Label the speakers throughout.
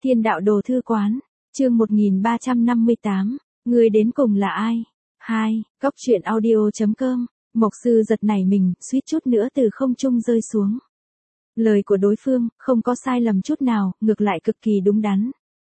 Speaker 1: Thiên đạo đồ thư quán, chương 1358, người đến cùng là ai? 2, Cóc truyện audio.com, Mộc sư giật nảy mình, suýt chút nữa từ không trung rơi xuống. Lời của đối phương, không có sai lầm chút nào, ngược lại cực kỳ đúng đắn.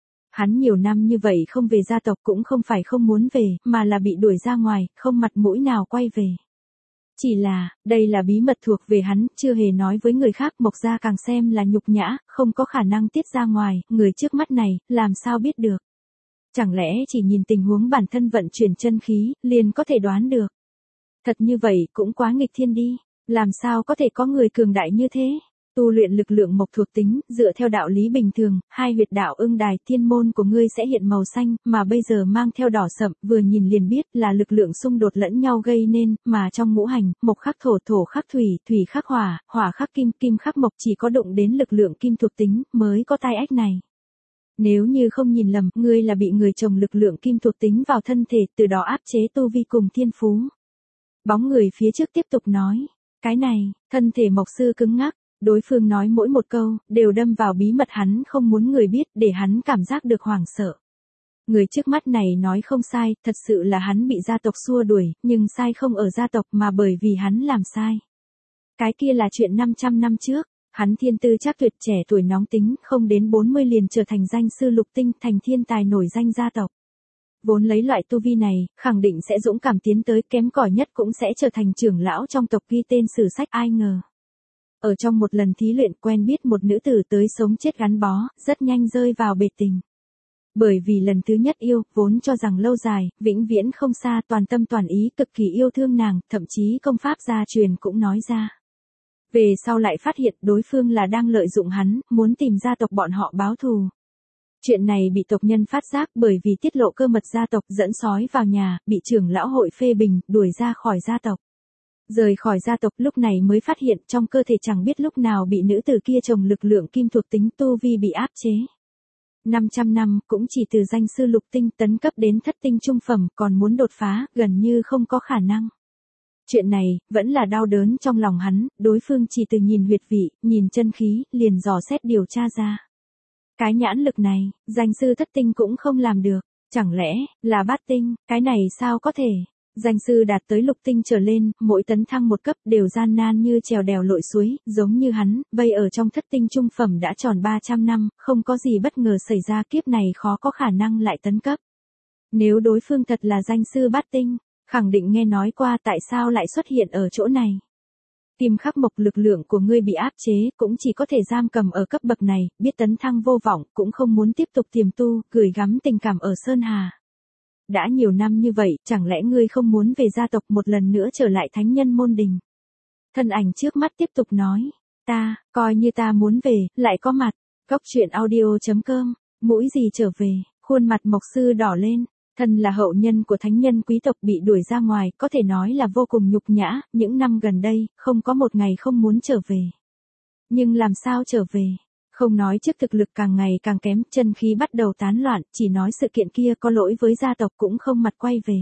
Speaker 1: Hắn nhiều năm như vậy không về gia tộc cũng không phải không muốn về, mà là bị đuổi ra ngoài, không mặt mũi nào quay về. Chỉ là, đây là bí mật thuộc về hắn, chưa hề nói với người khác, Mộc gia càng xem là nhục nhã, không có khả năng tiết ra ngoài, người trước mắt này, làm sao biết được. Chẳng lẽ chỉ nhìn tình huống bản thân vận chuyển chân khí, liền có thể đoán được. Thật như vậy cũng quá nghịch thiên đi, làm sao có thể có người cường đại như thế. Tu luyện lực lượng mộc thuộc tính, dựa theo đạo lý bình thường, hai huyệt đạo ưng đài thiên môn của ngươi sẽ hiện màu xanh, mà bây giờ mang theo đỏ sậm, vừa nhìn liền biết là lực lượng xung đột lẫn nhau gây nên, mà trong ngũ hành, mộc khắc thổ, thổ khắc thủy, thủy khắc hỏa, hỏa khắc kim, kim khắc mộc, chỉ có đụng đến lực lượng kim thuộc tính, mới có tai ách này. Nếu như không nhìn lầm, ngươi là bị người trồng lực lượng kim thuộc tính vào thân thể, từ đó áp chế tu vi cùng thiên phú. Bóng người phía trước tiếp tục nói, cái này, thân thể mộc sư cứng ngắc. Đối phương nói mỗi một câu, đều đâm vào bí mật hắn không muốn người biết, để hắn cảm giác được hoảng sợ. Người trước mắt này nói không sai, thật sự là hắn bị gia tộc xua đuổi, nhưng sai không ở gia tộc mà bởi vì hắn làm sai. Cái kia là chuyện 500 năm trước, hắn thiên tư chắc tuyệt, trẻ tuổi nóng tính, không đến 40 liền trở thành danh sư lục tinh, thành thiên tài nổi danh gia tộc. Vốn lấy loại tu vi này, khẳng định sẽ dũng cảm tiến tới, kém cỏi nhất cũng sẽ trở thành trưởng lão trong tộc ghi tên sử sách, ai ngờ. Ở trong một lần thí luyện quen biết một nữ tử tới sống chết gắn bó, rất nhanh rơi vào bệt tình. Bởi vì lần thứ nhất yêu, vốn cho rằng lâu dài, vĩnh viễn không xa, toàn tâm toàn ý, cực kỳ yêu thương nàng, thậm chí công pháp gia truyền cũng nói ra. Về sau lại phát hiện đối phương là đang lợi dụng hắn, muốn tìm gia tộc bọn họ báo thù. Chuyện này bị tộc nhân phát giác bởi vì tiết lộ cơ mật gia tộc, dẫn sói vào nhà, bị trưởng lão hội phê bình, đuổi ra khỏi gia tộc. Rời khỏi gia tộc lúc này mới phát hiện trong cơ thể chẳng biết lúc nào bị nữ tử kia trồng lực lượng kim thuộc tính, tu vi bị áp chế. 500 năm cũng chỉ từ danh sư lục tinh tấn cấp đến thất tinh trung phẩm, còn muốn đột phá, gần như không có khả năng. Chuyện này, vẫn là đau đớn trong lòng hắn, đối phương chỉ từ nhìn huyệt vị, nhìn chân khí, liền dò xét điều tra ra. Cái nhãn lực này, danh sư thất tinh cũng không làm được, chẳng lẽ, là bát tinh, cái này sao có thể. Danh sư đạt tới lục tinh trở lên, mỗi tấn thăng một cấp đều gian nan như trèo đèo lội suối, giống như hắn, vây ở trong thất tinh trung phẩm đã tròn 300 năm, không có gì bất ngờ xảy ra, kiếp này khó có khả năng lại tấn cấp. Nếu đối phương thật là danh sư bát tinh, khẳng định nghe nói qua tại sao lại xuất hiện ở chỗ này. Kim khắc mộc, lực lượng của ngươi bị áp chế, cũng chỉ có thể giam cầm ở cấp bậc này, biết tấn thăng vô vọng, cũng không muốn tiếp tục tiềm tu, gửi gắm tình cảm ở Sơn Hà. Đã nhiều năm như vậy, chẳng lẽ ngươi không muốn về gia tộc một lần nữa trở lại thánh nhân môn đình? Thân ảnh trước mắt tiếp tục nói, coi như ta muốn về, lại có mặt. Cóc truyện audio.com, mũi gì trở về, khuôn mặt mộc sư đỏ lên, thân là hậu nhân của thánh nhân quý tộc bị đuổi ra ngoài, có thể nói là vô cùng nhục nhã, những năm gần đây, không có một ngày không muốn trở về. Nhưng làm sao trở về? Không nói trước thực lực càng ngày càng kém, chân khí bắt đầu tán loạn, chỉ nói sự kiện kia có lỗi với gia tộc cũng không mặt quay về.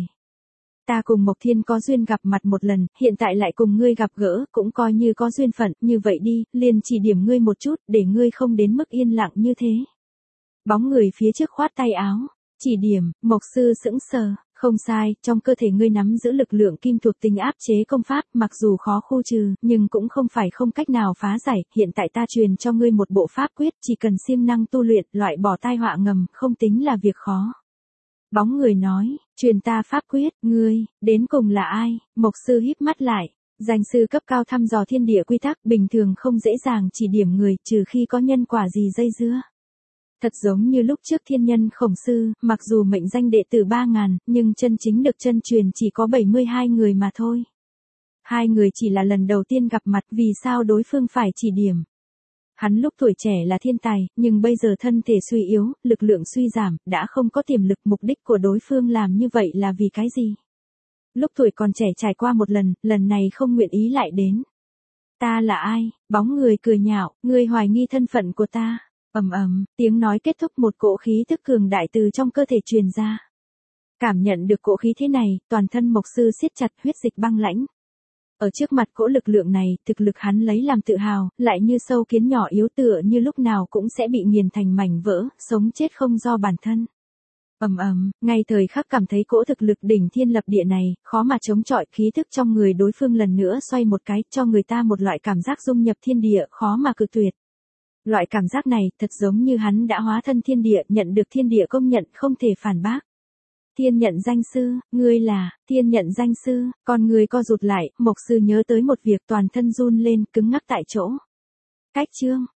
Speaker 1: Ta cùng Mộc Thiên có duyên gặp mặt một lần, hiện tại lại cùng ngươi gặp gỡ, cũng coi như có duyên phận, như vậy đi, liền chỉ điểm ngươi một chút, để ngươi không đến mức yên lặng như thế. Bóng người phía trước khoát tay áo, chỉ điểm, Mộc sư sững sờ. Không sai, trong cơ thể ngươi nắm giữ lực lượng kim thuộc tính áp chế công pháp, mặc dù khó khu trừ, nhưng cũng không phải không cách nào phá giải, hiện tại ta truyền cho ngươi một bộ pháp quyết, chỉ cần siêng năng tu luyện, loại bỏ tai họa ngầm, không tính là việc khó. Bóng người nói, truyền ta pháp quyết, ngươi, đến cùng là ai? Mộc sư híp mắt lại, danh sư cấp cao thăm dò thiên địa quy tắc, bình thường không dễ dàng chỉ điểm người, trừ khi có nhân quả gì dây dưa. Thật giống như lúc trước thiên nhân Khổng Sư, mặc dù mệnh danh đệ tử 3.000, nhưng chân chính được chân truyền chỉ có 72 người mà thôi. 2 người chỉ là lần đầu tiên gặp mặt, vì sao đối phương phải chỉ điểm. Hắn lúc tuổi trẻ là thiên tài, nhưng bây giờ thân thể suy yếu, lực lượng suy giảm, đã không có tiềm lực, mục đích của đối phương làm như vậy là vì cái gì? Lúc tuổi còn trẻ trải qua một lần này không nguyện ý lại đến. Ta là ai? Bóng người cười nhạo, ngươi hoài nghi thân phận của ta. Tiếng nói kết thúc, một cỗ khí tức cường đại từ trong cơ thể truyền ra. Cảm nhận được cỗ khí thế này, toàn thân mộc sư siết chặt, huyết dịch băng lãnh. Ở trước mặt cỗ lực lượng này, thực lực hắn lấy làm tự hào, lại như sâu kiến nhỏ yếu tựa như lúc nào cũng sẽ bị nghiền thành mảnh vỡ, sống chết không do bản thân. Ngay thời khắc cảm thấy cỗ thực lực đỉnh thiên lập địa này, khó mà chống chọi, khí thức trong người đối phương lần nữa xoay một cái, cho người ta một loại cảm giác dung nhập thiên địa, khó mà cự tuyệt. Loại cảm giác này, thật giống như hắn đã hóa thân thiên địa, nhận được thiên địa công nhận, không thể phản bác. Thiên nhận danh sư, ngươi là, thiên nhận danh sư, con người co rụt lại, Mộc sư nhớ tới một việc toàn thân run lên, cứng ngắc tại chỗ. Cách chương,